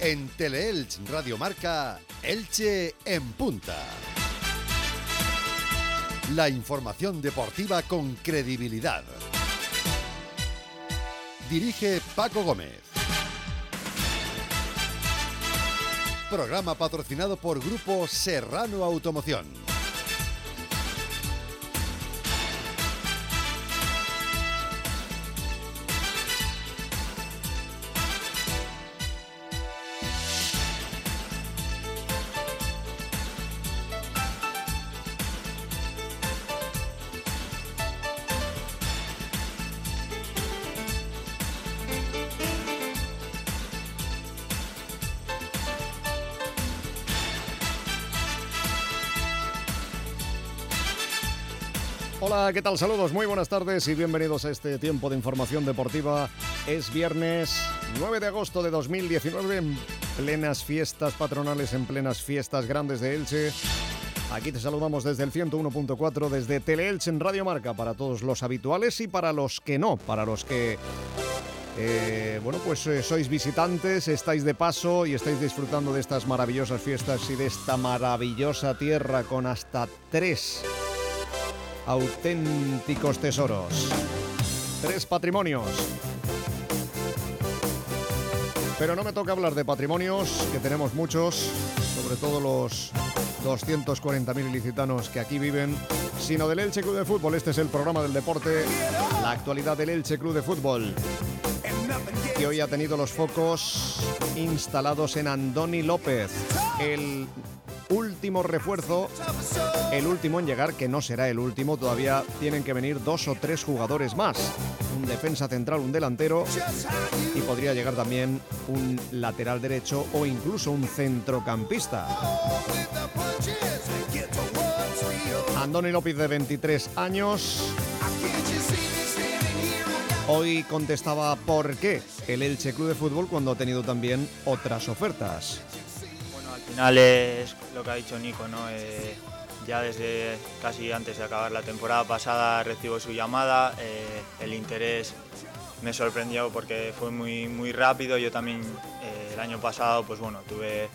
En Teleelch Radio Marca, Elche en punta. La información deportiva con credibilidad. Dirige Paco Gómez. Programa patrocinado por Grupo Serrano Automoción. Hola, ¿qué tal? Saludos, muy buenas tardes y bienvenidos a este tiempo de información deportiva. Es viernes 9 de agosto de 2019, en plenas fiestas patronales, en plenas fiestas grandes de Elche. Aquí te saludamos desde el 101.4, desde Teleelch en Radio Marca, para todos los habituales y para los que no, para los que sois visitantes, estáis de paso y estáis disfrutando de estas maravillosas fiestas y de esta maravillosa tierra con hasta 3 auténticos tesoros, 3 patrimonios. Pero no me toca hablar de patrimonios, que tenemos muchos, sobre todo los 240.000 ilicitanos que aquí viven, sino del Elche Club de Fútbol. Este es el programa del deporte, la actualidad del Elche Club de Fútbol, que hoy ha tenido los focos instalados en Andoni López, el último refuerzo, el último en llegar, que no será el último, todavía tienen que venir 2 o 3 jugadores más, un defensa central, un delantero, y podría llegar también un lateral derecho o incluso un centrocampista. Andoni López, de 23 años, hoy contestaba por qué el Elche Club de Fútbol cuando ha tenido también otras ofertas. Al final es lo que ha dicho Nico, ¿no? Ya desde casi antes de acabar la temporada pasada recibo su llamada, el interés me sorprendió porque fue muy rápido. Yo también el año pasado estuve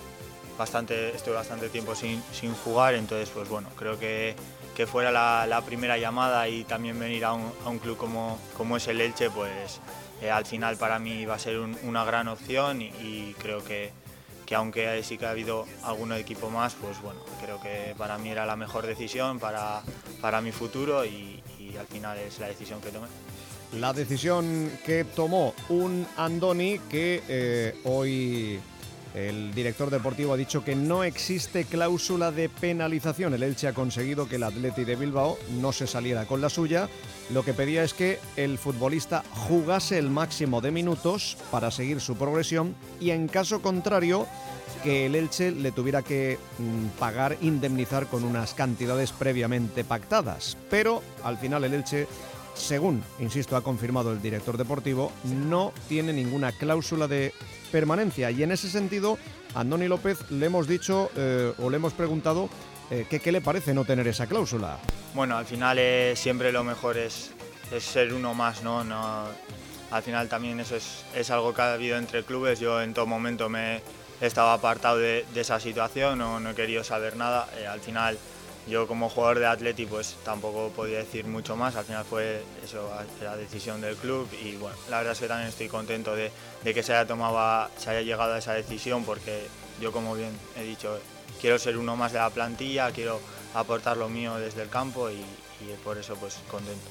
bastante tiempo sin jugar, entonces creo que fuera la primera llamada y también venir a un club como es el Elche, al final para mí va a ser una gran opción y creo que aunque sí que ha habido algún equipo más, creo que para mí era la mejor decisión para mi futuro y al final es la decisión que tomé. La decisión que tomó un Andoni que hoy el director deportivo ha dicho que no existe cláusula de penalización. El Elche ha conseguido que el Athletic de Bilbao no se saliera con la suya. Lo que pedía es que el futbolista jugase el máximo de minutos para seguir su progresión y, en caso contrario, que el Elche le tuviera que indemnizar con unas cantidades previamente pactadas. Pero al final el Elche, según, insisto, ha confirmado el director deportivo, no tiene ninguna cláusula de permanencia, y en ese sentido a Andoni López le hemos dicho o le hemos preguntado qué le parece no tener esa cláusula. Bueno, al final siempre lo mejor es ser uno más, ¿no? Al final también eso es algo que ha habido entre clubes. Yo en todo momento me estaba apartado de esa situación, no he querido saber nada. Al final yo como jugador de Athletic tampoco podía decir mucho más. Al final fue eso, la decisión del club y la verdad es que también estoy contento de que se haya llegado a esa decisión, porque yo, como bien he dicho, quiero ser uno más de la plantilla, quiero aportar lo mío desde el campo y por eso contento.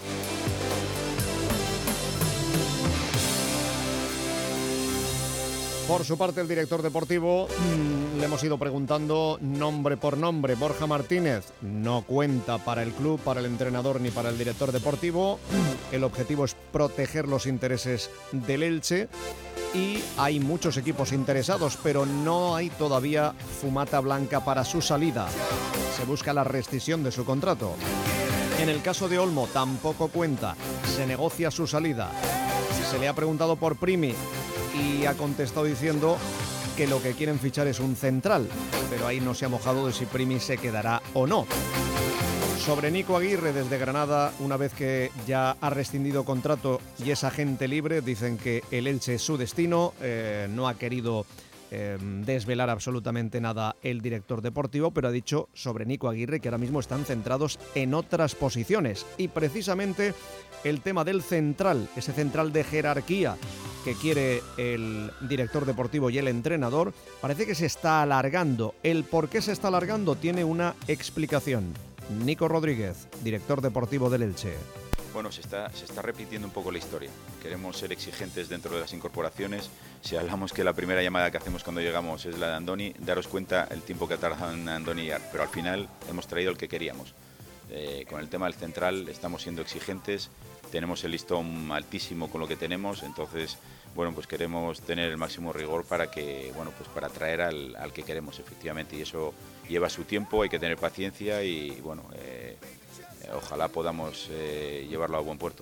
Por su parte, el director deportivo le hemos ido preguntando nombre por nombre. Borja Martínez no cuenta para el club, para el entrenador ni para el director deportivo. El objetivo es proteger los intereses del Elche y hay muchos equipos interesados, pero no hay todavía fumata blanca para su salida. Se busca la rescisión de su contrato. En el caso de Olmo tampoco cuenta, se negocia su salida. Se le ha preguntado por Primi y ha contestado diciendo que lo que quieren fichar es un central, pero ahí no se ha mojado de si Primi se quedará o no. Sobre Nico Aguirre, desde Granada, una vez que ya ha rescindido contrato y es agente libre, dicen que el Elche es su destino, no ha querido desvelar absolutamente nada el director deportivo, pero ha dicho sobre Nico Aguirre que ahora mismo están centrados en otras posiciones. Y precisamente el tema del central, ese central de jerarquía que quiere el director deportivo y el entrenador, parece que se está alargando. El por qué se está alargando tiene una explicación. Nico Rodríguez, director deportivo del Elche. Bueno, se está repitiendo un poco la historia. Queremos ser exigentes dentro de las incorporaciones. Si hablamos que la primera llamada que hacemos cuando llegamos es la de Andoni, daros cuenta el tiempo que ha tardado en Andoni llegar. Pero al final hemos traído el que queríamos. Con el tema del central estamos siendo exigentes, tenemos el listón altísimo con lo que tenemos, entonces bueno, pues queremos tener el máximo rigor para que, bueno, pues para traer al que queremos efectivamente, y eso lleva su tiempo, hay que tener paciencia y bueno, ojalá podamos llevarlo a buen puerto.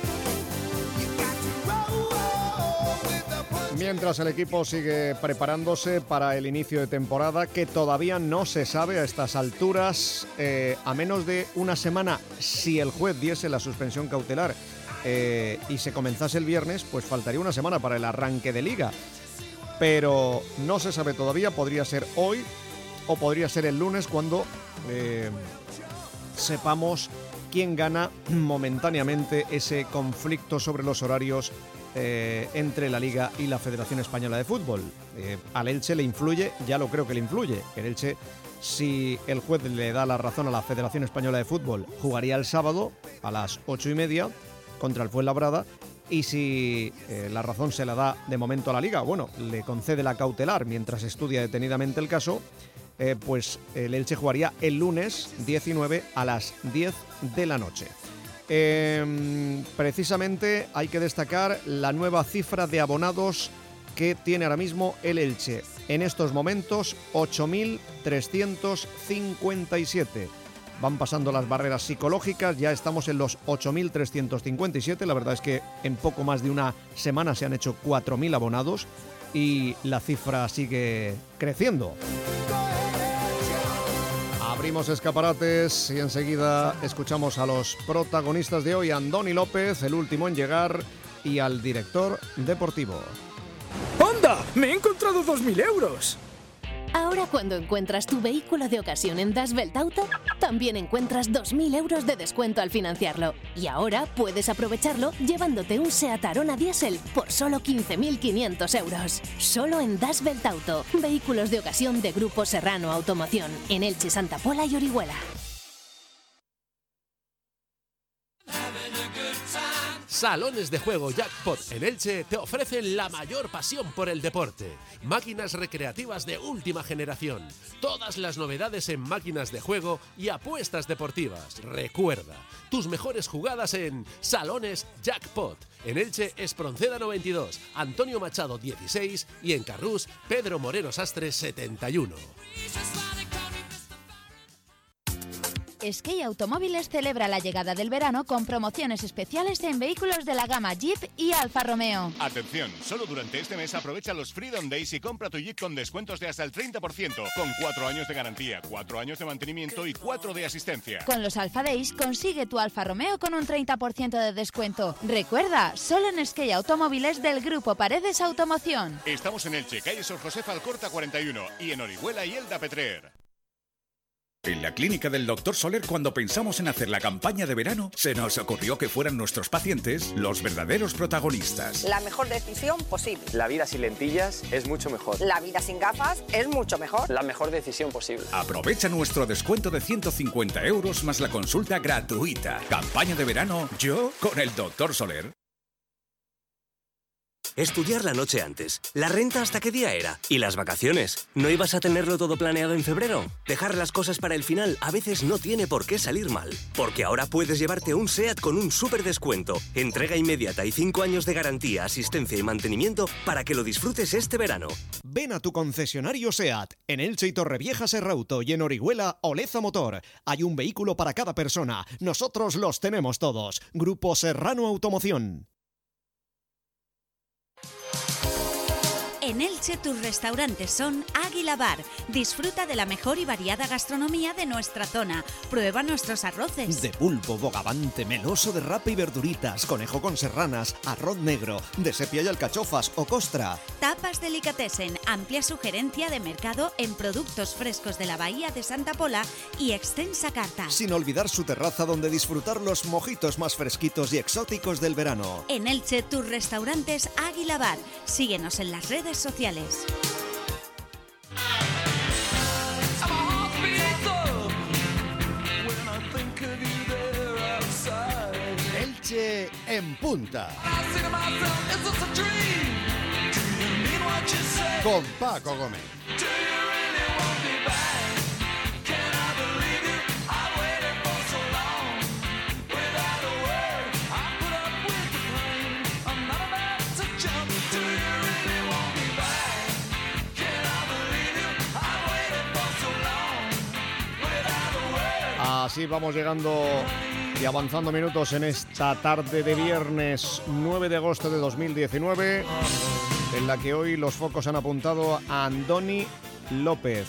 Mientras el equipo sigue preparándose para el inicio de temporada, que todavía no se sabe a estas alturas, a menos de una semana, si el juez diese la suspensión cautelar y se comenzase el viernes, pues faltaría una semana para el arranque de liga. Pero no se sabe todavía, podría ser hoy o podría ser el lunes cuando sepamos quién gana momentáneamente ese conflicto sobre los horarios entre la Liga y la Federación Española de Fútbol. Al Elche le influye, ya lo creo que le influye. El Elche, si el juez le da la razón a la Federación Española de Fútbol, jugaría el sábado a las 8:30 contra el Fuenlabrada, y si la razón se la da de momento a la Liga, bueno, le concede la cautelar mientras estudia detenidamente el caso, pues el Elche jugaría el lunes 19 a las 10 de la noche. Precisamente hay que destacar la nueva cifra de abonados que tiene ahora mismo el Elche. En estos momentos, 8.357. Van pasando las barreras psicológicas, ya estamos en los 8.357. La verdad es que en poco más de una semana se han hecho 4.000 abonados y la cifra sigue creciendo. Abrimos escaparates y enseguida escuchamos a los protagonistas de hoy, Andoni López, el último en llegar, y al director deportivo. ¡Anda! ¡Me he encontrado 2.000 euros! Ahora, cuando encuentras tu vehículo de ocasión en Das Welt Auto, también encuentras 2.000 euros de descuento al financiarlo. Y ahora puedes aprovecharlo llevándote un Seat Arona Diesel por solo 15.500 euros. Solo en Das Welt Auto. Vehículos de ocasión de Grupo Serrano Automoción. En Elche, Santa Pola y Orihuela. Salones de juego Jackpot en Elche te ofrecen la mayor pasión por el deporte. Máquinas recreativas de última generación. Todas las novedades en máquinas de juego y apuestas deportivas. Recuerda, tus mejores jugadas en Salones Jackpot. En Elche, Espronceda 92, Antonio Machado 16 y en Carrús, Pedro Moreno Sastre 71. Skate Automóviles celebra la llegada del verano con promociones especiales en vehículos de la gama Jeep y Alfa Romeo. Atención, solo durante este mes aprovecha los Freedom Days y compra tu Jeep con descuentos de hasta el 30%, con 4 años de garantía, 4 años de mantenimiento y 4 de asistencia. Con los Alfa Days consigue tu Alfa Romeo con un 30% de descuento. Recuerda, solo en Skate Automóviles del Grupo Paredes Automoción. Estamos en Elche, calle Sor José Alcorta 41 y en Orihuela y Elda Petrer. En la clínica del Dr. Soler, cuando pensamos en hacer la campaña de verano, se nos ocurrió que fueran nuestros pacientes los verdaderos protagonistas. La mejor decisión posible. La vida sin lentillas es mucho mejor. La vida sin gafas es mucho mejor. La mejor decisión posible. Aprovecha nuestro descuento de 150 euros más la consulta gratuita. Campaña de verano, yo con el Dr. Soler. Estudiar la noche antes. ¿La renta hasta qué día era? ¿Y las vacaciones? ¿No ibas a tenerlo todo planeado en febrero? Dejar las cosas para el final a veces no tiene por qué salir mal. Porque ahora puedes llevarte un SEAT con un súper descuento, entrega inmediata y 5 años de garantía, asistencia y mantenimiento para que lo disfrutes este verano. Ven a tu concesionario SEAT. En Elche y Torrevieja Serrauto y en Orihuela Oleza Motor. Hay un vehículo para cada persona. Nosotros los tenemos todos. Grupo Serrano Automoción. En Elche tus restaurantes son Águila Bar. Disfruta de la mejor y variada gastronomía de nuestra zona. Prueba nuestros arroces. De pulpo, bogavante, meloso de rapa y verduritas, conejo con serranas, arroz negro, de sepia y alcachofas o costra. Tapas delicatessen, amplia sugerencia de mercado en productos frescos de la Bahía de Santa Pola y extensa carta. Sin olvidar su terraza donde disfrutar los mojitos más fresquitos y exóticos del verano. En Elche, tus restaurantes Águila Bar. Síguenos en las redes sociales. Elche en punta. Con Paco Gómez. Así vamos llegando y avanzando minutos en esta tarde de viernes 9 de agosto de 2019, en la que hoy los focos han apuntado a Andoni López,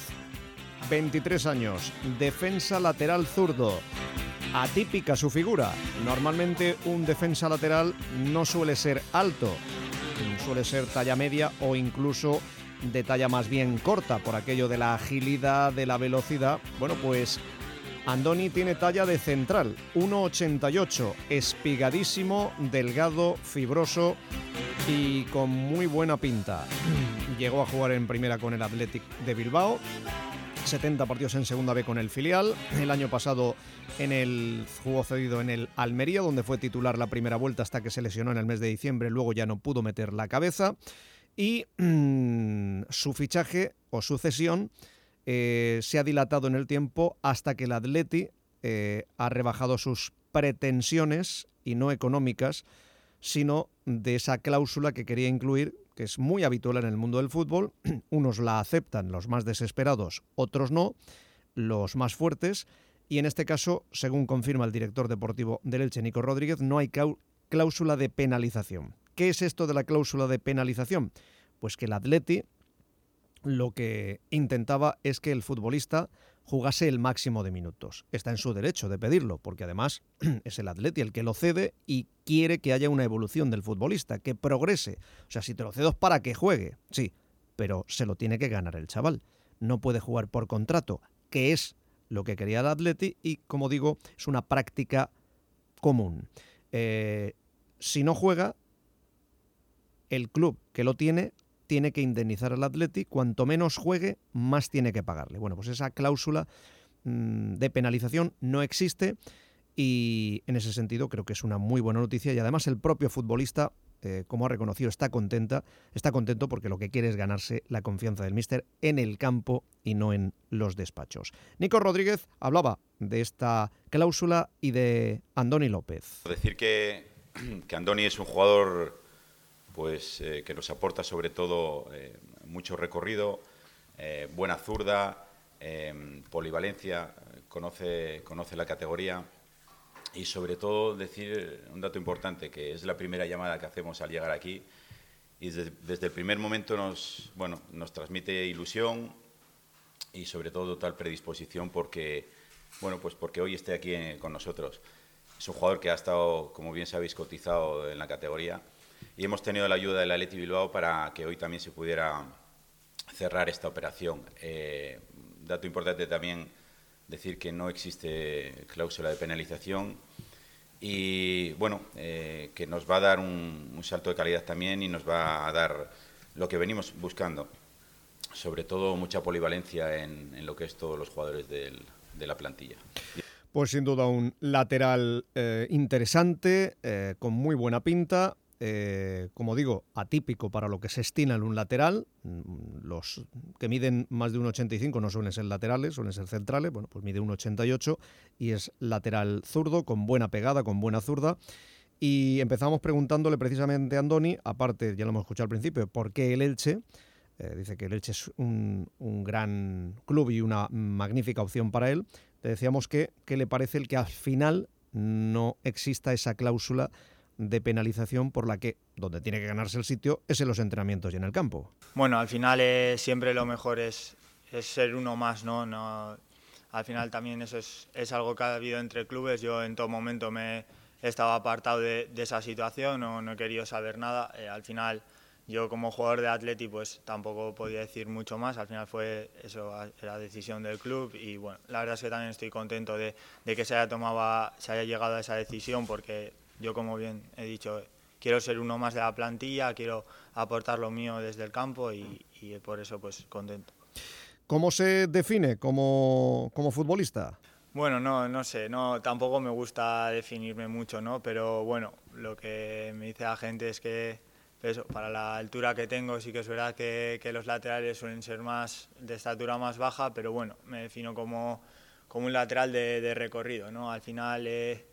23 años, defensa lateral zurdo. Atípica su figura. Normalmente un defensa lateral no suele ser alto, suele ser talla media o incluso de talla más bien corta, por aquello de la agilidad, de la velocidad. Bueno, pues Andoni tiene talla de central, 1,88, espigadísimo, delgado, fibroso y con muy buena pinta. Llegó a jugar en primera con el Athletic de Bilbao, 70 partidos en segunda B con el filial. El año pasado jugó cedido en el Almería, donde fue titular la primera vuelta hasta que se lesionó en el mes de diciembre, luego ya no pudo meter la cabeza. Y su fichaje o su cesión se ha dilatado en el tiempo hasta que el Atleti ha rebajado sus pretensiones, y no económicas, sino de esa cláusula que quería incluir, que es muy habitual en el mundo del fútbol. Unos la aceptan, los más desesperados, otros no, los más fuertes, y en este caso, según confirma el director deportivo del Elche, Nico Rodríguez, no hay cláusula de penalización. ¿Qué es esto de la cláusula de penalización? Pues que el Atleti lo que intentaba es que el futbolista jugase el máximo de minutos. Está en su derecho de pedirlo, porque además es el Atleti el que lo cede y quiere que haya una evolución del futbolista, que progrese. O sea, si te lo cedo es para que juegue, sí, pero se lo tiene que ganar el chaval. No puede jugar por contrato, que es lo que quería el Atleti y, como digo, es una práctica común. Si no juega, el club que lo tiene que indemnizar al Atleti, cuanto menos juegue, más tiene que pagarle. Bueno, pues esa cláusula de penalización no existe y en ese sentido creo que es una muy buena noticia, y además el propio futbolista, como ha reconocido, está contento porque lo que quiere es ganarse la confianza del míster en el campo y no en los despachos. Nico Rodríguez hablaba de esta cláusula y de Andoni López. Decir que Andoni es un jugador que nos aporta sobre todo mucho recorrido, buena zurda, polivalencia, conoce la categoría, y sobre todo decir un dato importante, que es la primera llamada que hacemos al llegar aquí, y desde el primer momento nos transmite ilusión y sobre todo total predisposición porque hoy esté aquí con nosotros. Es un jugador que ha estado, como bien sabéis, cotizado en la categoría, y hemos tenido la ayuda del Athletic Bilbao para que hoy también se pudiera cerrar esta operación. Dato importante también, decir que no existe cláusula de penalización y que nos va a dar un salto de calidad también, y nos va a dar lo que venimos buscando, sobre todo mucha polivalencia en lo que es todos los jugadores de la plantilla. Pues sin duda un lateral interesante, con muy buena pinta. Como digo, atípico para lo que se estima en un lateral. Los que miden más de 1,85 no suelen ser laterales, suelen ser centrales. Bueno, pues mide 1,88 y es lateral zurdo, con buena pegada, con buena zurda. Y empezamos preguntándole precisamente a Andoni, aparte, ya lo hemos escuchado al principio, ¿por qué el Elche? Dice que el Elche es un gran club y una magnífica opción para él. Le decíamos que le parece el que al final no exista esa cláusula de penalización, por la que donde tiene que ganarse el sitio es en los entrenamientos y en el campo. Bueno, al final siempre lo mejor es ser uno más, ¿no? Al final también eso es algo que ha habido entre clubes. Yo en todo momento me he estado apartado de esa situación, no he querido saber nada. Al final yo como jugador de Atleti pues tampoco podía decir mucho más, al final fue eso, la decisión del club y bueno, la verdad es que también estoy contento de que se haya llegado a esa decisión, porque yo, como bien he dicho, quiero ser uno más de la plantilla, quiero aportar lo mío desde el campo y por eso pues contento. ¿Cómo se define como futbolista? Bueno, no sé, tampoco me gusta definirme mucho, ¿no? Pero bueno, lo que me dice la gente es que eso, para la altura que tengo sí que es verdad que los laterales suelen ser más de estatura más baja, pero bueno, me defino como un lateral de recorrido, ¿no? Al final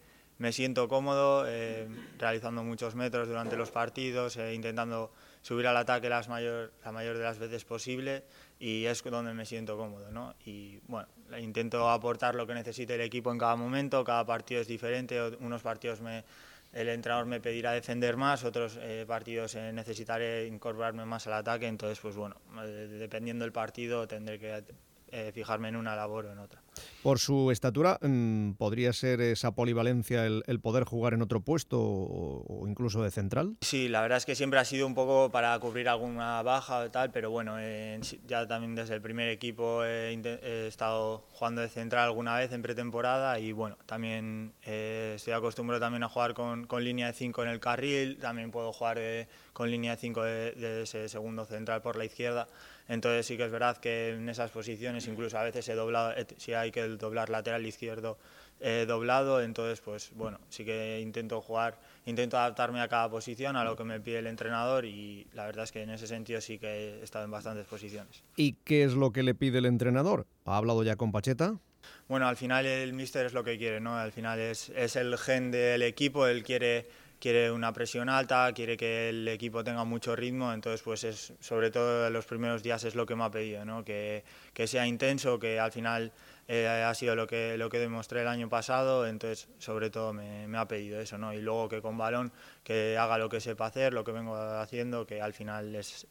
me siento cómodo realizando muchos metros durante los partidos, intentando subir al ataque la mayor de las veces posible, y es donde me siento cómodo, ¿no? Y bueno, intento aportar lo que necesite el equipo en cada momento, cada partido es diferente, unos partidos el entrenador me pedirá defender más, otros partidos necesitaré incorporarme más al ataque, entonces pues bueno, dependiendo del partido tendré que fijarme en una labor o en otra. Por su estatura, ¿podría ser esa polivalencia el poder jugar en otro puesto o incluso de central? Sí, la verdad es que siempre ha sido un poco para cubrir alguna baja o tal, pero bueno, ya también desde el primer equipo he estado jugando de central alguna vez en pretemporada y bueno, también estoy acostumbrado también a jugar con línea de 5 en el carril, también puedo jugar con línea de 5 de ese segundo central por la izquierda. Entonces sí que es verdad que en esas posiciones incluso a veces he doblado, si hay que doblar lateral izquierdo doblado, entonces pues bueno, sí que intento adaptarme a cada posición, a lo que me pide el entrenador, y la verdad es que en ese sentido sí que he estado en bastantes posiciones. ¿Y qué es lo que le pide el entrenador? ¿Ha hablado ya con Pacheta? Bueno, al final el míster es lo que quiere, ¿no? Al final es el gen del equipo, él quiere una presión alta, quiere que el equipo tenga mucho ritmo, entonces pues sobre todo en los primeros días es lo que me ha pedido, ¿no? Que sea intenso, que al final ha sido lo que demostré el año pasado, entonces sobre todo me ha pedido eso, ¿no? Y luego que con balón que haga lo que sepa hacer, lo que vengo haciendo, que al final es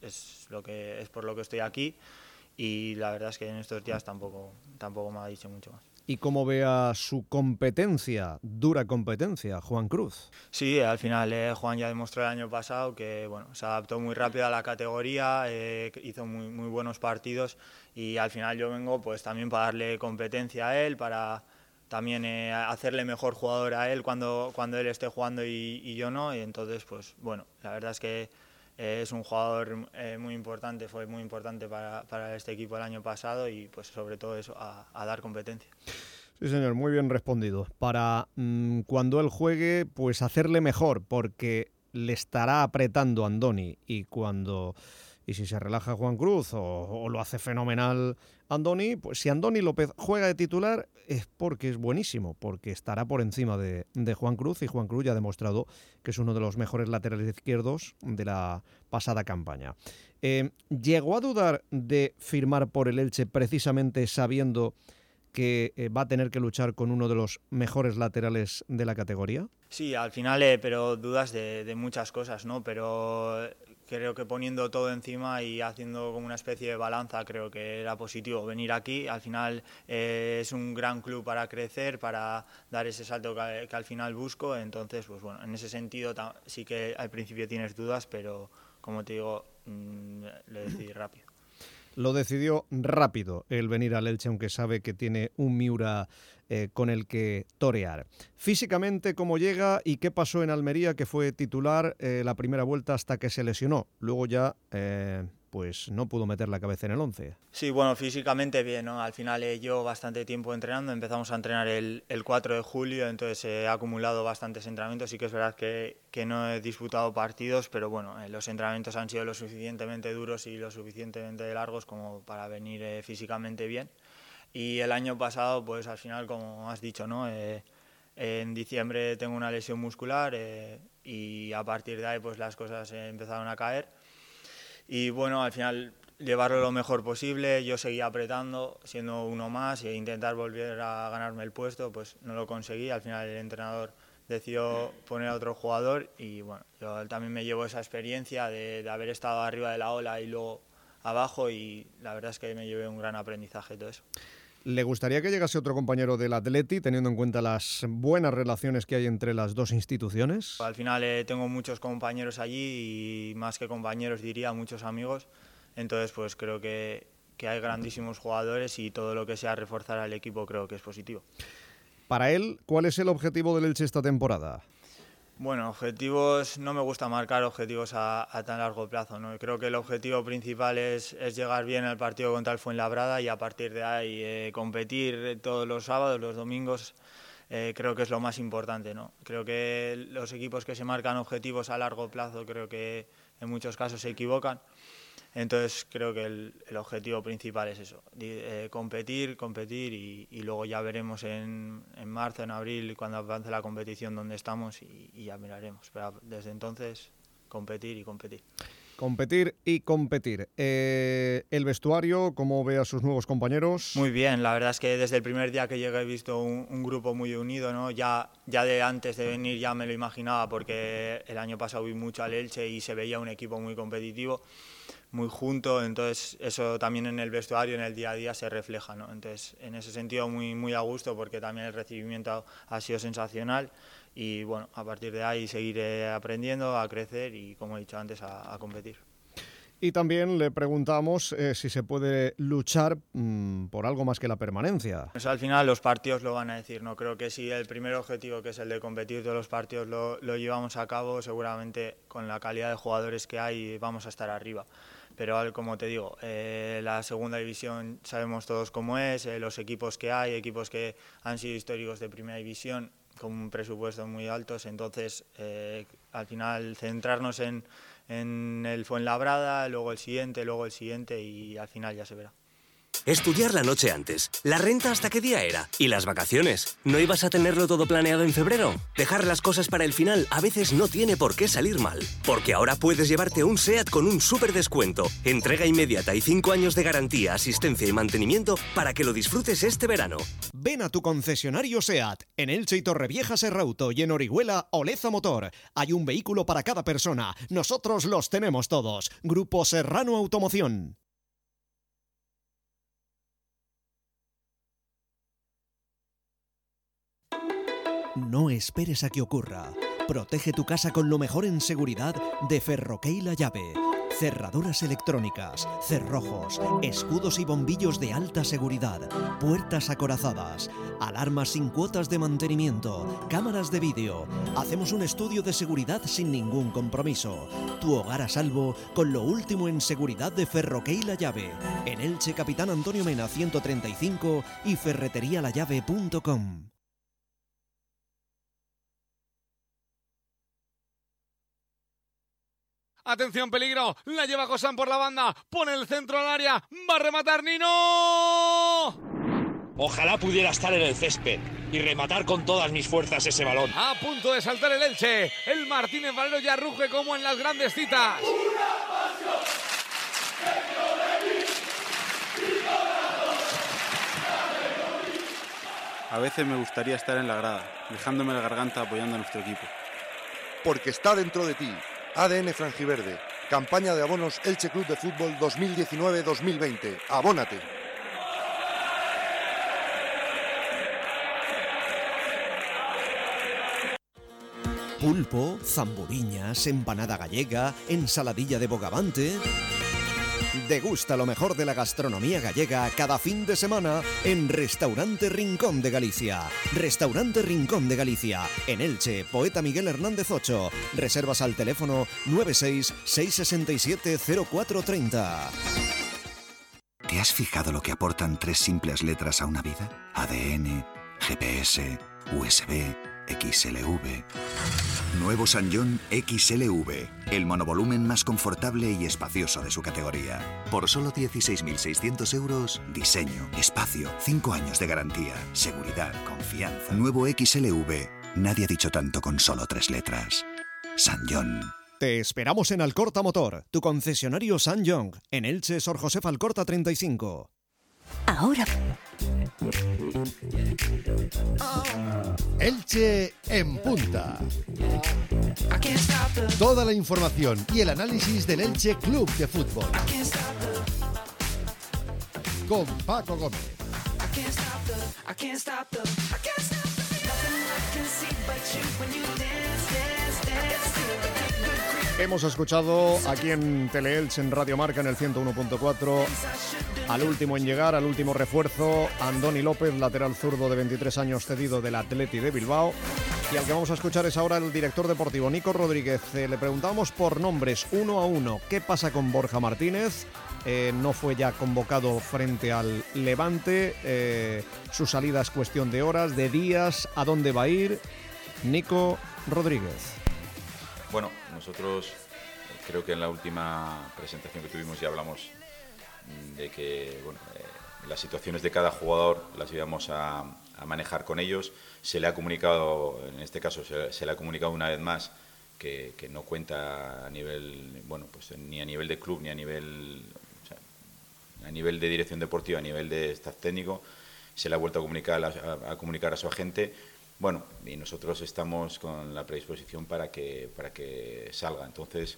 por lo que estoy aquí, y la verdad es que en estos días tampoco me ha dicho mucho más. ¿Y cómo ve a su competencia, dura competencia, Juan Cruz? Sí, al final Juan ya demostró el año pasado que bueno, se adaptó muy rápido a la categoría, hizo muy buenos partidos, y al final yo vengo pues también para darle competencia a él, para también hacerle mejor jugador a él cuando él esté jugando y yo no, y entonces pues bueno, la verdad es que es un jugador muy importante, fue muy importante para este equipo el año pasado, y pues sobre todo eso, a dar competencia. Sí, señor, muy bien respondido. Para cuando él juegue, pues hacerle mejor, porque le estará apretando Andoni, y si se relaja Juan Cruz o lo hace fenomenal Andoni, pues si Andoni López juega de titular es porque es buenísimo, porque estará por encima de Juan Cruz, y Juan Cruz ya ha demostrado que es uno de los mejores laterales izquierdos de la pasada campaña. ¿Llegó a dudar de firmar por el Elche precisamente sabiendo que va a tener que luchar con uno de los mejores laterales de la categoría? Sí, al final, pero dudas de muchas cosas, ¿no? Pero creo que poniendo todo encima y haciendo como una especie de balanza, creo que era positivo venir aquí. Al final es un gran club para crecer, para dar ese salto que al final busco. Entonces, pues bueno, en ese sentido sí que al principio tienes dudas, pero como te digo, lo decidí rápido. Lo decidió rápido el venir al Elche, aunque sabe que tiene un Miura con el que torear. Físicamente, ¿cómo llega y qué pasó en Almería, que fue titular la primera vuelta hasta que se lesionó? Luego ya pues no pudo meter la cabeza en el 11. Sí, bueno, físicamente bien, ¿no? Al final llevo bastante tiempo entrenando, empezamos a entrenar el 4 de julio, entonces he acumulado bastantes entrenamientos. Sí que es verdad que no he disputado partidos, pero bueno, los entrenamientos han sido lo suficientemente duros y lo suficientemente largos como para venir físicamente bien. Y el año pasado, pues al final, como has dicho, ¿no? En diciembre tengo una lesión muscular y a partir de ahí pues las cosas empezaron a caer. Y bueno, al final llevarlo lo mejor posible, yo seguía apretando, siendo uno más, e intentar volver a ganarme el puesto, pues no lo conseguí. Al final el entrenador decidió poner a otro jugador y bueno, yo también me llevo esa experiencia de haber estado arriba de la ola y luego abajo, y la verdad es que me llevé un gran aprendizaje de todo eso. ¿Le gustaría que llegase otro compañero del Atleti, teniendo en cuenta las buenas relaciones que hay entre las dos instituciones? Al final tengo muchos compañeros allí y más que compañeros diría muchos amigos, entonces pues creo que hay grandísimos jugadores y todo lo que sea reforzar al equipo creo que es positivo. Para él, ¿cuál es el objetivo del Elche esta temporada? Bueno, objetivos, no me gusta marcar objetivos a tan largo plazo, ¿no? Creo que el objetivo principal es llegar bien al partido contra el Fuenlabrada y a partir de ahí competir todos los sábados, los domingos, creo que es lo más importante, ¿no? Creo que los equipos que se marcan objetivos a largo plazo creo que en muchos casos se equivocan. Entonces creo que el objetivo principal es eso, competir y luego ya veremos en marzo, en abril, cuando avance la competición dónde estamos y ya miraremos. Pero desde entonces, competir y competir. Competir y competir. ¿El vestuario, cómo ve a sus nuevos compañeros? Muy bien, la verdad es que desde el primer día que llegué he visto un grupo muy unido, ¿no? Ya de antes de venir ya me lo imaginaba porque el año pasado vi mucho al Elche y se veía un equipo muy competitivo, muy junto, entonces eso también en el vestuario, en el día a día se refleja, ¿no? Entonces en ese sentido muy a gusto porque también el recibimiento ha sido sensacional y bueno, a partir de ahí seguir aprendiendo, a crecer y como he dicho antes, a competir. Y también le preguntamos si se puede luchar por algo más que la permanencia. Pues al final los partidos lo van a decir, ¿no? Creo que si el primer objetivo, que es el de competir todos los partidos, lo llevamos a cabo, seguramente con la calidad de jugadores que hay vamos a estar arriba. Pero como te digo, la segunda división sabemos todos cómo es, los equipos que hay, equipos que han sido históricos de primera división, con un presupuesto muy altos, entonces al final centrarnos en el Fuenlabrada, luego el siguiente y al final ya se verá. Estudiar la noche antes. ¿La renta hasta qué día era? ¿Y las vacaciones? ¿No ibas a tenerlo todo planeado en febrero? Dejar las cosas para el final a veces no tiene por qué salir mal. Porque ahora puedes llevarte un SEAT con un súper descuento, entrega inmediata y 5 años de garantía, asistencia y mantenimiento para que lo disfrutes este verano. Ven a tu concesionario SEAT. En Elche y Torrevieja Serrauto y en Orihuela Oleza Motor. Hay un vehículo para cada persona. Nosotros los tenemos todos. Grupo Serrano Automoción. No esperes a que ocurra. Protege tu casa con lo mejor en seguridad de Ferroquey La Llave. Cerraduras electrónicas, cerrojos, escudos y bombillos de alta seguridad, puertas acorazadas, alarmas sin cuotas de mantenimiento, cámaras de vídeo. Hacemos un estudio de seguridad sin ningún compromiso. Tu hogar a salvo con lo último en seguridad de Ferroquey La Llave. En Elche, Capitán Antonio Mena 135 y ferreterialallave.com. Atención, peligro, la lleva Josán por la banda, pone el centro al área, va a rematar Nino. Ojalá pudiera estar en el césped y rematar con todas mis fuerzas ese balón. A punto de saltar el Elche, el Martínez Valero ya ruge como en las grandes citas. A veces me gustaría estar en la grada, dejándome la garganta apoyando a nuestro equipo. Porque está dentro de ti. ADN Franjiverde. Campaña de abonos Elche Club de Fútbol 2019-2020. Abónate. Pulpo, zamburiñas, empanada gallega, ensaladilla de bogavante. Degusta lo mejor de la gastronomía gallega cada fin de semana en Restaurante Rincón de Galicia. Restaurante Rincón de Galicia, en Elche, Poeta Miguel Hernández 8. Reservas al teléfono 96-667-0430. ¿Te has fijado lo que aportan 3 simples letras a una vida? ADN, GPS, USB, XLV. Nuevo Sanyong XLV, el monovolumen más confortable y espacioso de su categoría. Por solo 16.600 euros, diseño, espacio, 5 años de garantía, seguridad, confianza. Nuevo XLV, nadie ha dicho tanto con solo 3 letras. Sanyong. Te esperamos en Alcorta Motor, tu concesionario Sanyong, en Elche, Sor José Alcorta 35. Ahora. Elche en punta. Toda la información y el análisis del Elche Club de Fútbol. Con Paco Gómez. Hemos escuchado aquí en Teleelch, en Radio Marca, en el 101.4, al último en llegar, al último refuerzo, Andoni López, lateral zurdo de 23 años cedido del Athletic de Bilbao. Y al que vamos a escuchar es ahora el director deportivo, Nico Rodríguez. Le preguntamos por nombres, uno a uno. ¿Qué pasa con Borja Martínez? No fue ya convocado frente al Levante. Su salida es cuestión de horas, de días. ¿A dónde va a ir? Nico Rodríguez. Bueno, nosotros creo que en la última presentación que tuvimos ya hablamos de que las situaciones de cada jugador las íbamos a manejar con ellos. Se le ha comunicado, en este caso se le ha comunicado una vez más que no cuenta a nivel, ni a nivel de club ni a nivel, a nivel de dirección deportiva, a nivel de staff técnico. Se le ha vuelto a comunicar a su agente. Bueno, y nosotros estamos con la predisposición para que salga. Entonces,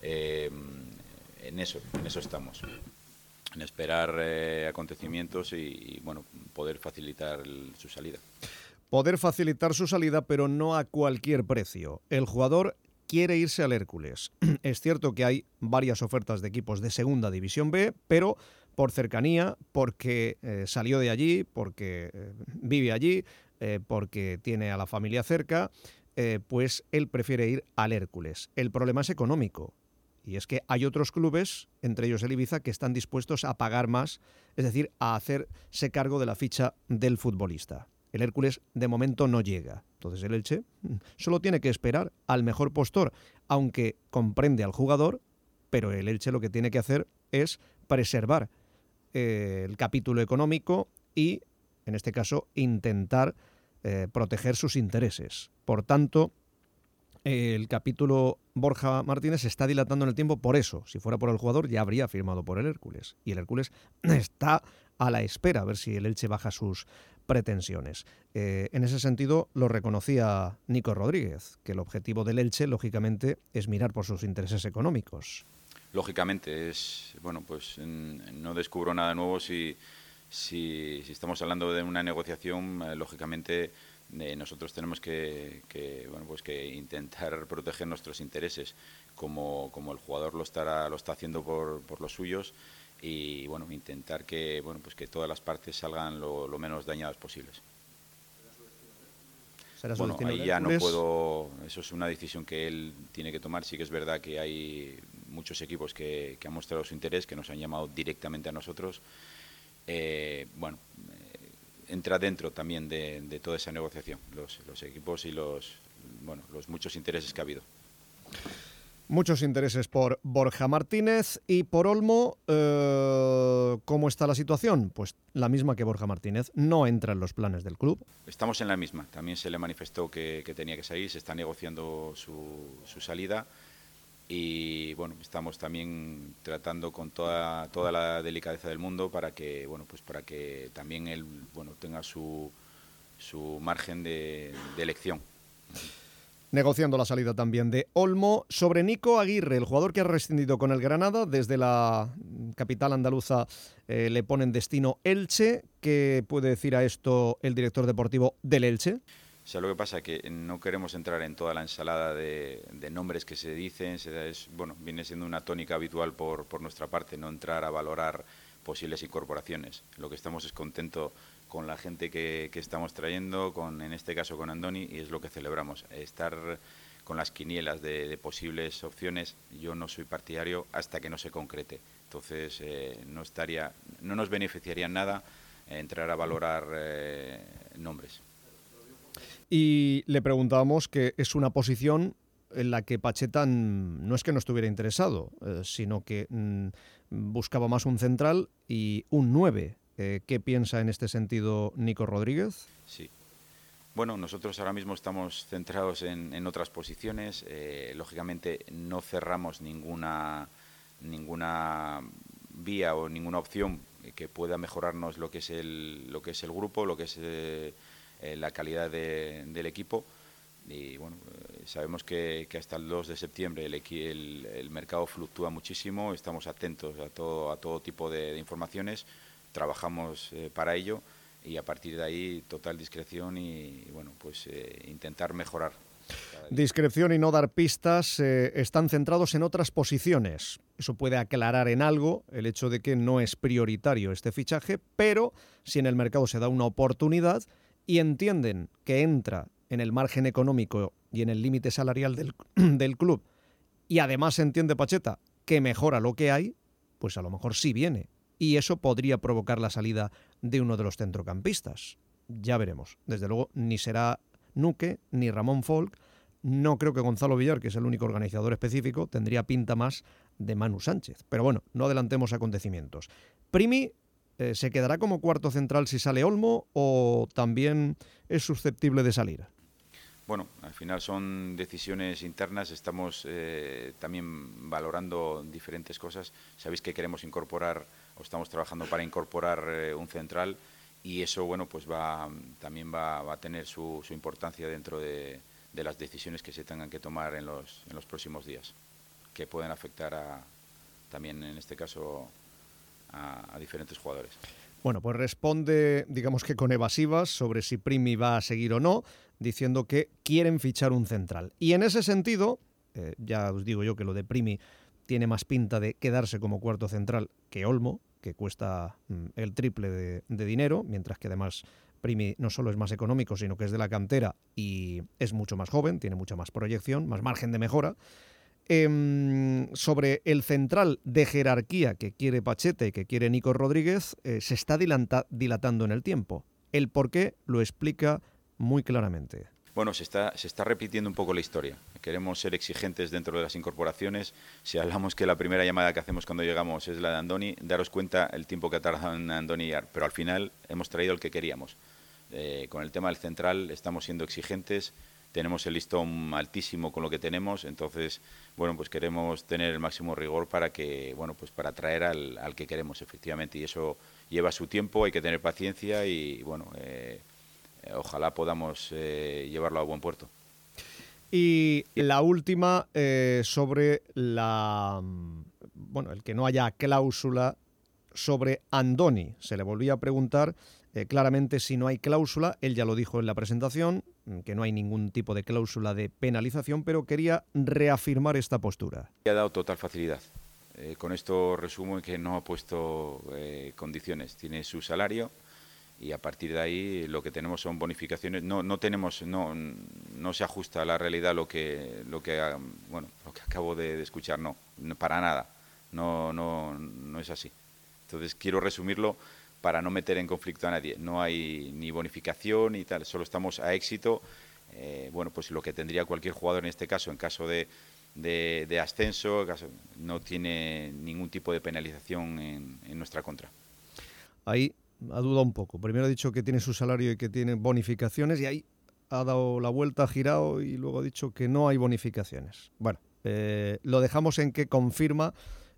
en eso estamos. En esperar acontecimientos y poder facilitar su salida. Poder facilitar su salida, pero no a cualquier precio. El jugador quiere irse al Hércules. Es cierto que hay varias ofertas de equipos de Segunda División B, pero por cercanía, porque salió de allí, porque vive allí, porque tiene a la familia cerca, pues él prefiere ir al Hércules. El problema es económico. Y es que hay otros clubes, entre ellos el Ibiza, que están dispuestos a pagar más, es decir, a hacerse cargo de la ficha del futbolista. El Hércules de momento no llega. Entonces el Elche solo tiene que esperar al mejor postor, aunque comprende al jugador, pero el Elche lo que tiene que hacer es preservar el capítulo económico y, en este caso, intentar proteger sus intereses. Por tanto, el capítulo Borja Martínez se está dilatando en el tiempo por eso. Si fuera por el jugador ya habría firmado por el Hércules. Y el Hércules está a la espera a ver si el Elche baja sus pretensiones. En ese sentido lo reconocía Nico Rodríguez, que el objetivo del Elche, lógicamente, es mirar por sus intereses económicos. Lógicamente, no descubro nada nuevo si estamos hablando de una negociación, lógicamente nosotros tenemos que intentar proteger nuestros intereses como el jugador lo está haciendo por los suyos y intentar que todas las partes salgan lo menos dañadas posibles. Ahí ya no puedo, eso es una decisión que él tiene que tomar. Sí que es verdad que hay muchos equipos que han mostrado su interés, que nos han llamado directamente a nosotros. Entra dentro también de toda esa negociación, los equipos y los muchos intereses que ha habido. Muchos intereses por Borja Martínez. Y por Olmo, ¿cómo está la situación? Pues la misma que Borja Martínez, no entra en los planes del club. Estamos en la misma, también se le manifestó que tenía que salir, se está negociando su salida. Y estamos también tratando con toda la delicadeza del mundo para que también él tenga su margen de elección. Negociando la salida también de Olmo. Sobre Nico Aguirre, el jugador que ha rescindido con el Granada, desde la capital andaluza le ponen destino Elche. ¿Qué puede decir a esto el director deportivo del Elche? O sea, lo que pasa es que no queremos entrar en toda la ensalada de nombres que se dicen. Viene siendo una tónica habitual por nuestra parte, no entrar a valorar posibles incorporaciones. Lo que estamos es contento con la gente que estamos trayendo, en este caso con Andoni, y es lo que celebramos. Estar con las quinielas de posibles opciones, yo no soy partidario hasta que no se concrete. Entonces, no nos beneficiaría en nada entrar a valorar nombres. Y le preguntábamos que es una posición en la que Pacheta no es que no estuviera interesado, sino que buscaba más un central y un 9. ¿Qué piensa en este sentido Nico Rodríguez? Sí. Nosotros ahora mismo estamos centrados en otras posiciones. Lógicamente no cerramos ninguna vía o ninguna opción que pueda mejorarnos lo que es el grupo, lo que es la calidad del equipo. Y sabemos que hasta el 2 de septiembre el mercado fluctúa muchísimo. Estamos atentos a todo tipo de informaciones. Trabajamos para ello y a partir de ahí total discreción y bueno, pues intentar mejorar. Discreción y no dar pistas, están centrados en otras posiciones. Eso puede aclarar en algo el hecho de que no es prioritario este fichaje, pero si en el mercado se da una oportunidad y entienden que entra en el margen económico y en el límite salarial del club, y además entiende Pacheta que mejora lo que hay, pues a lo mejor sí viene. Y eso podría provocar la salida de uno de los centrocampistas. Ya veremos. Desde luego, ni será Nuque ni Ramón Folk. No creo que Gonzalo Villar, que es el único organizador específico, tendría pinta más de Manu Sánchez. Pero bueno, no adelantemos acontecimientos. Primi, ¿se quedará como cuarto central si sale Olmo o también es susceptible de salir? Bueno, al final son decisiones internas, estamos también valorando diferentes cosas. Sabéis que queremos incorporar, o estamos trabajando para incorporar un central, y eso, bueno, pues también va a tener su importancia dentro de las decisiones que se tengan que tomar en los próximos días, que pueden afectar también, en este caso, a diferentes jugadores. Bueno, pues responde, digamos que con evasivas, sobre si Primi va a seguir o no, diciendo que quieren fichar un central. Y en ese sentido, ya os digo yo que lo de Primi tiene más pinta de quedarse como cuarto central que Olmo, que cuesta el triple de dinero, mientras que además Primi no solo es más económico, sino que es de la cantera y es mucho más joven, tiene mucha más proyección, más margen de mejora. Sobre el central de jerarquía que quiere Pacheta y que quiere Nico Rodríguez, se está dilatando en el tiempo. El por qué lo explica muy claramente. Bueno, se está repitiendo un poco la historia. Queremos ser exigentes dentro de las incorporaciones. Si hablamos que la primera llamada que hacemos cuando llegamos es la de Andoni, daros cuenta el tiempo que ha tardado en Andoni llegar, pero al final hemos traído el que queríamos. Con el tema del central estamos siendo exigentes, tenemos el listón altísimo con lo que tenemos, entonces, bueno, pues queremos tener el máximo rigor para que, bueno, pues para traer al que queremos, efectivamente, y eso lleva su tiempo, hay que tener paciencia y, bueno, ojalá podamos llevarlo a buen puerto. Y la última sobre el que no haya cláusula sobre Andoni. Se le volvía a preguntar claramente si no hay cláusula. Él ya lo dijo en la presentación, que no hay ningún tipo de cláusula de penalización, pero quería reafirmar esta postura. Ha dado total facilidad. Con esto resumo en que no ha puesto condiciones. Tiene su salario y a partir de ahí lo que tenemos son bonificaciones. No se ajusta a la realidad lo que acabo de escuchar. No, para nada. No es así. Entonces quiero resumirlo para no meter en conflicto a nadie. No hay ni bonificación ni tal, solo estamos a éxito. Pues lo que tendría cualquier jugador en este caso, en caso de ascenso, no tiene ningún tipo de penalización en nuestra contra. Ahí ha dudado un poco. Primero ha dicho que tiene su salario y que tiene bonificaciones, y ahí ha dado la vuelta, ha girado y luego ha dicho que no hay bonificaciones. Bueno, lo dejamos en que confirma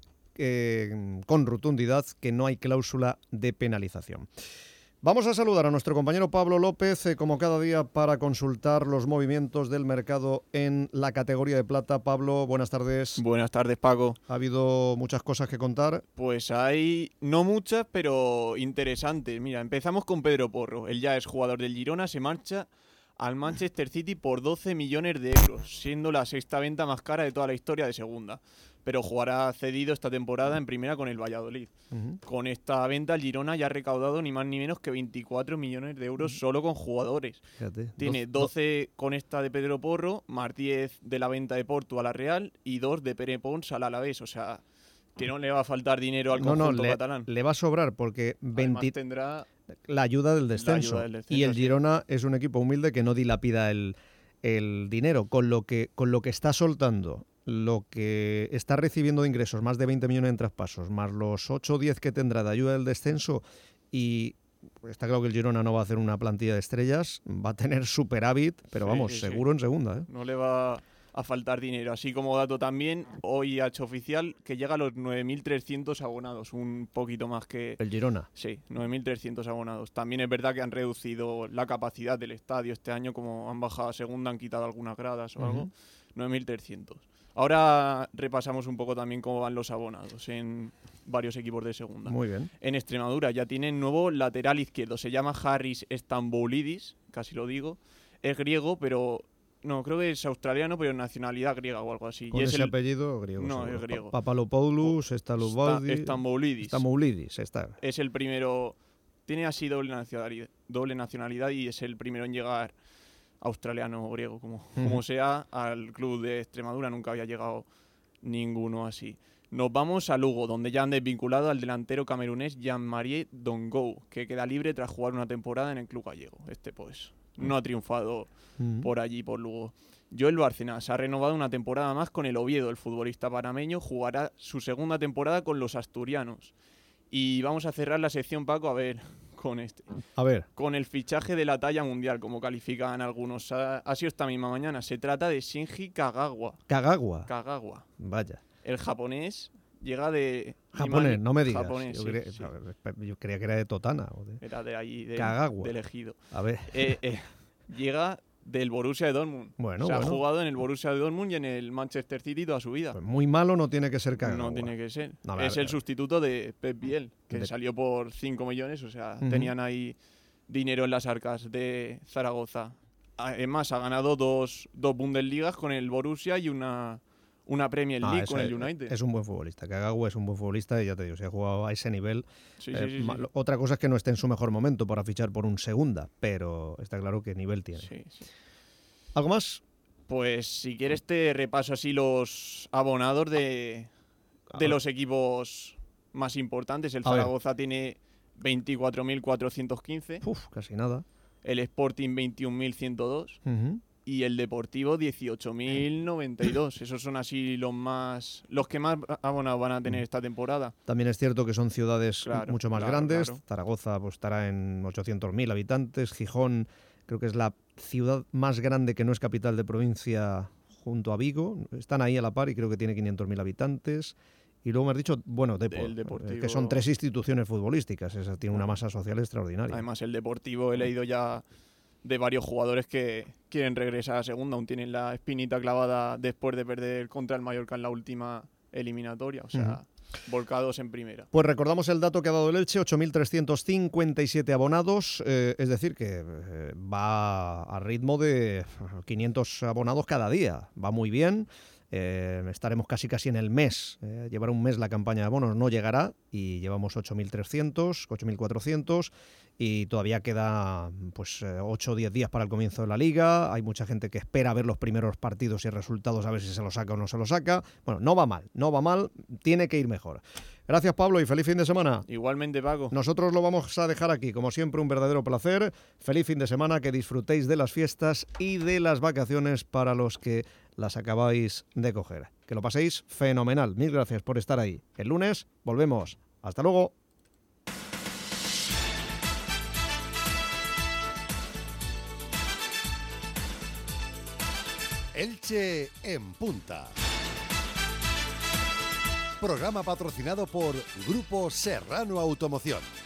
con rotundidad que no hay cláusula de penalización. Vamos a saludar a nuestro compañero Pablo López, como cada día, para consultar los movimientos del mercado en la categoría de plata. Pablo, buenas tardes. Buenas tardes, Paco. ¿Ha habido muchas cosas que contar? Pues hay, no muchas, pero interesantes. Mira, empezamos con Pedro Porro. Él ya es jugador del Girona, se marcha al Manchester City por 12 millones de euros, siendo la sexta venta más cara de toda la historia de segunda. Pero jugará cedido esta temporada en primera con el Valladolid. Con esta venta el Girona ya ha recaudado ni más ni menos que 24 millones de euros solo con jugadores. Fíjate. Tiene 12 con esta de Pedro Porro, más 10 de la venta de Porto a la Real y 2 de Pere Pons al Alavés. O sea, que no le va a faltar dinero al conjunto catalán. Le va a sobrar porque tendrá la ayuda del descenso. Y el Girona es un equipo humilde que no dilapida el dinero. Con lo que está soltando, lo que está recibiendo de ingresos, más de 20 millones en traspasos, más los 8 o 10 que tendrá de ayuda del descenso, y está claro que el Girona no va a hacer una plantilla de estrellas, va a tener superávit, pero vamos, seguro en segunda. No le va a faltar dinero. Así como dato también, hoy ha hecho oficial que llega a los 9.300 abonados, un poquito más que... ¿El Girona? Sí, 9.300 abonados. También es verdad que han reducido la capacidad del estadio este año, como han bajado a segunda, han quitado algunas gradas o algo. 9.300. Ahora repasamos un poco también cómo van los abonados en varios equipos de segunda. Muy bien. En Extremadura ya tienen nuevo lateral izquierdo. Se llama Harris Stamboulidis, casi lo digo. Es griego, pero... No, creo que es australiano, pero nacionalidad griega o algo así. Con y es ese apellido griego. No, seguro. es griego. Papalopoulos, Stamboulidis. Stamboulidis, está. Es el primero... Tiene así doble nacionalidad y es el primero en llegar australiano o griego, como sea, al club de Extremadura. Nunca había llegado ninguno así. Nos vamos a Lugo, donde ya han desvinculado al delantero camerunés Jean-Marie Dongou, que queda libre tras jugar una temporada en el club gallego. Pues no ha triunfado por allí, por Lugo. Joel Bárcenas ha renovado una temporada más con el Oviedo. El futbolista panameño jugará su segunda temporada con los asturianos. Y vamos a cerrar la sección, Paco, a ver, con el fichaje de la talla mundial, como califican algunos. Ha sido esta misma mañana. Se trata de Shinji Kagawa. Kagawa. Vaya. El japonés llega de... Japonés, no me digas. Japonés, yo creía que era de Totana. Era de ahí, de elegido. A ver. Llega del Borussia de Dortmund. Ha jugado en el Borussia de Dortmund y en el Manchester City toda su vida. Pues muy malo no tiene que ser Kagawa. No tiene que ser. Es el sustituto de Pep Biel, que salió por 5 millones. O sea, tenían ahí dinero en las arcas de Zaragoza. Además, ha ganado dos Bundesligas con el Borussia y una Premier League con el United. Es un buen futbolista. Kagawa es un buen futbolista y ya te digo, si ha jugado a ese nivel. Sí. Otra cosa es que no esté en su mejor momento para fichar por un segunda, pero está claro que nivel tiene. Sí. ¿Algo más? Pues si quieres te repaso así los abonados de los equipos más importantes. El Zaragoza tiene 24.415. Casi nada. El Sporting 21.102. Y el Deportivo 18.092. Esos son así los que más abonados van a tener esta temporada. También es cierto que son ciudades mucho más grandes. Claro. Zaragoza pues, estará en 800.000 habitantes. Gijón creo que es la ciudad más grande que no es capital de provincia junto a Vigo. Están ahí a la par y creo que tiene 500.000 habitantes. Y luego me has dicho, que son 3 instituciones futbolísticas. Esa tiene una masa social extraordinaria. Además, el Deportivo he leído ya de varios jugadores que quieren regresar a segunda. Aún tienen la espinita clavada después de perder contra el Mallorca en la última eliminatoria. O sea, volcados en primera. Pues recordamos el dato que ha dado el Elche, 8.357 abonados, es decir, que va a ritmo de 500 abonados cada día. Va muy bien. Estaremos casi en el mes. Llevará un mes la campaña de abonos, no llegará y llevamos 8.300, 8.400 y todavía queda 8 o 10 días para el comienzo de la Liga. Hay mucha gente que espera ver los primeros partidos y resultados a ver si se lo saca o no se lo saca. Bueno, no va mal, tiene que ir mejor. Gracias, Pablo, y feliz fin de semana. Igualmente, Paco. Nosotros lo vamos a dejar aquí, como siempre, un verdadero placer. Feliz fin de semana, que disfrutéis de las fiestas y de las vacaciones para los que las acabáis de coger. Que lo paséis fenomenal. Mil gracias por estar ahí. El lunes volvemos. Hasta luego. Elche en punta. Programa patrocinado por Grupo Serrano Automoción.